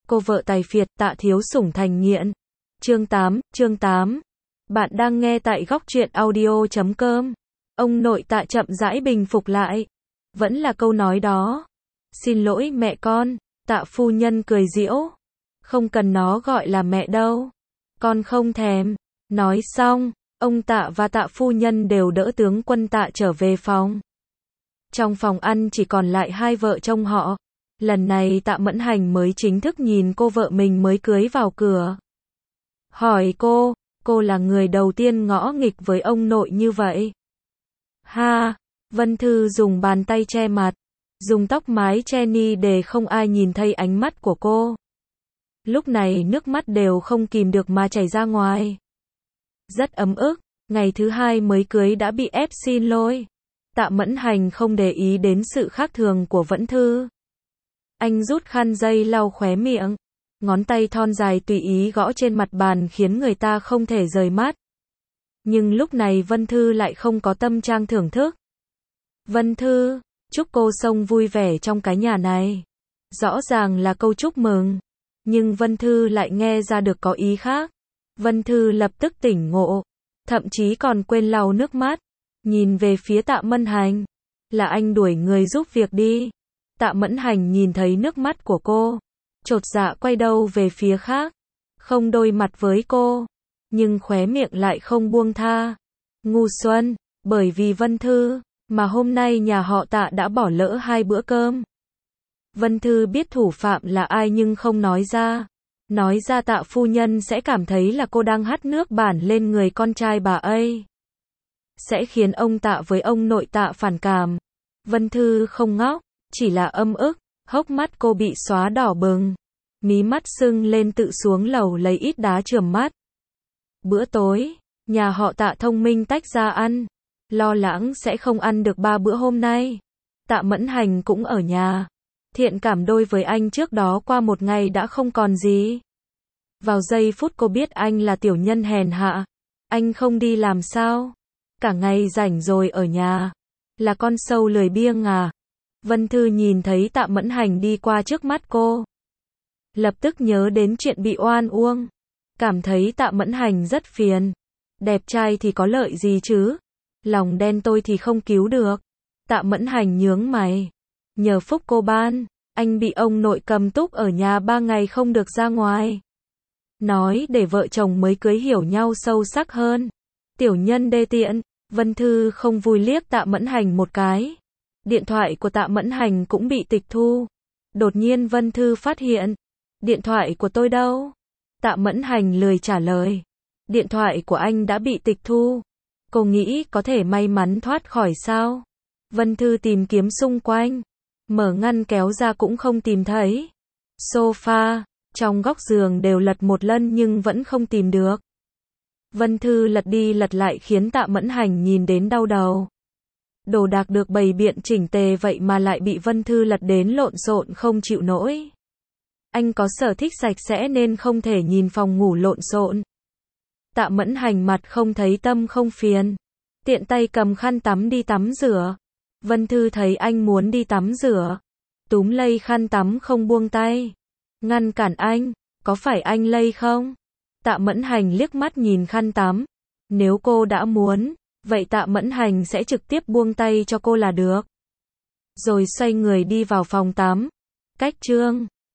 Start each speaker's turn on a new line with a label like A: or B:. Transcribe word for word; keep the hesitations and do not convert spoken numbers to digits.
A: cô vợ tài phiệt Tạ Thiếu Sủng thành nghiện. Chương tám, chương tám. Bạn đang nghe tại góc truyện audio chấm com. Ông nội Tạ chậm rãi bình phục lại. Vẫn là câu nói đó. Xin lỗi mẹ con, Tạ phu nhân cười giễu. Không cần nó gọi là mẹ đâu. Con không thèm. Nói xong, ông Tạ và Tạ phu nhân đều đỡ tướng quân Tạ trở về phòng. Trong phòng ăn chỉ còn lại hai vợ chồng họ. Lần này Tạ Mẫn Hành mới chính thức nhìn cô vợ mình mới cưới vào cửa. Hỏi cô, cô là người đầu tiên ngõ nghịch với ông nội như vậy. Ha, Vân Thư dùng bàn tay che mặt, dùng tóc mái che ni để không ai nhìn thấy ánh mắt của cô. Lúc này nước mắt đều không kìm được mà chảy ra ngoài. Rất ấm ức, ngày thứ hai mới cưới đã bị ép xin lỗi. Tạ Mẫn Hành không để ý đến sự khác thường của Vân Thư. Anh rút khăn giấy lau khóe miệng, ngón tay thon dài tùy ý gõ trên mặt bàn khiến người ta không thể rời mắt. Nhưng lúc này Vân Thư lại không có tâm trạng thưởng thức. Vân Thư, chúc cô sống vui vẻ trong cái nhà này. Rõ ràng là câu chúc mừng, nhưng Vân Thư lại nghe ra được có ý khác. Vân Thư lập tức tỉnh ngộ, thậm chí còn quên lau nước mắt, nhìn về phía Tạ Mẫn Hành. Là anh đuổi người giúp việc đi. Tạ Mẫn Hành nhìn thấy nước mắt của cô, chột dạ quay đầu về phía khác, không đối mặt với cô, nhưng khóe miệng lại không buông tha. Ngu xuân, bởi vì Vân Thư, mà hôm nay nhà họ Tạ đã bỏ lỡ hai bữa cơm. Vân Thư biết thủ phạm là ai nhưng không nói ra. Nói ra Tạ phu nhân sẽ cảm thấy là cô đang hắt nước bẩn lên người con trai bà ấy. Sẽ khiến ông Tạ với ông nội Tạ phản cảm. Vân Thư không ngóc, chỉ là âm ức, hốc mắt cô bị xóa đỏ bừng. Mí mắt sưng lên tự xuống lầu lấy ít đá chườm mắt. Bữa tối, nhà họ Tạ thông minh tách ra ăn. Lo lắng sẽ không ăn được ba bữa hôm nay. Tạ Mẫn Hành cũng ở nhà. Thiện cảm đôi với anh trước đó qua một ngày đã không còn gì. Vào giây phút cô biết anh là tiểu nhân hèn hạ. Anh không đi làm sao? Cả ngày rảnh rồi ở nhà. Là con sâu lười biếng à? Vân Thư nhìn thấy Tạ Mẫn Hành đi qua trước mắt cô. Lập tức nhớ đến chuyện bị oan uông. Cảm thấy Tạ Mẫn Hành rất phiền. Đẹp trai thì có lợi gì chứ? Lòng đen tôi thì không cứu được. Tạ Mẫn Hành nhướng mày. Nhờ phúc cô ban, anh bị ông nội cầm túc ở nhà ba ngày không được ra ngoài. Nói để vợ chồng mới cưới hiểu nhau sâu sắc hơn. Tiểu nhân đê tiện. Vân Thư không vui liếc Tạ Mẫn Hành một cái. Điện thoại của Tạ Mẫn Hành cũng bị tịch thu. Đột nhiên Vân Thư phát hiện. Điện thoại của tôi đâu? Tạ Mẫn Hành lười trả lời. Điện thoại của anh đã bị tịch thu. Cô nghĩ có thể may mắn thoát khỏi sao? Vân Thư tìm kiếm xung quanh. Mở ngăn kéo ra cũng không tìm thấy. Sofa, trong góc giường đều lật một lần nhưng vẫn không tìm được. Vân Thư lật đi lật lại khiến Tạ Mẫn Hành nhìn đến đau đầu. Đồ đạc được bày biện chỉnh tề vậy mà lại bị Vân Thư lật đến lộn xộn không chịu nổi. Anh có sở thích sạch sẽ nên không thể nhìn phòng ngủ lộn xộn. Tạ Mẫn Hành mặt không thấy tâm không phiền. Tiện tay cầm khăn tắm đi tắm rửa. Vân Thư thấy anh muốn đi tắm rửa. Túm lây khăn tắm không buông tay. Ngăn cản anh, có phải anh lây không? Tạ Mẫn Hành liếc mắt nhìn khăn tắm. Nếu cô đã muốn, vậy Tạ Mẫn Hành sẽ trực tiếp buông tay cho cô là được. Rồi xoay người đi vào phòng tắm. Cách chương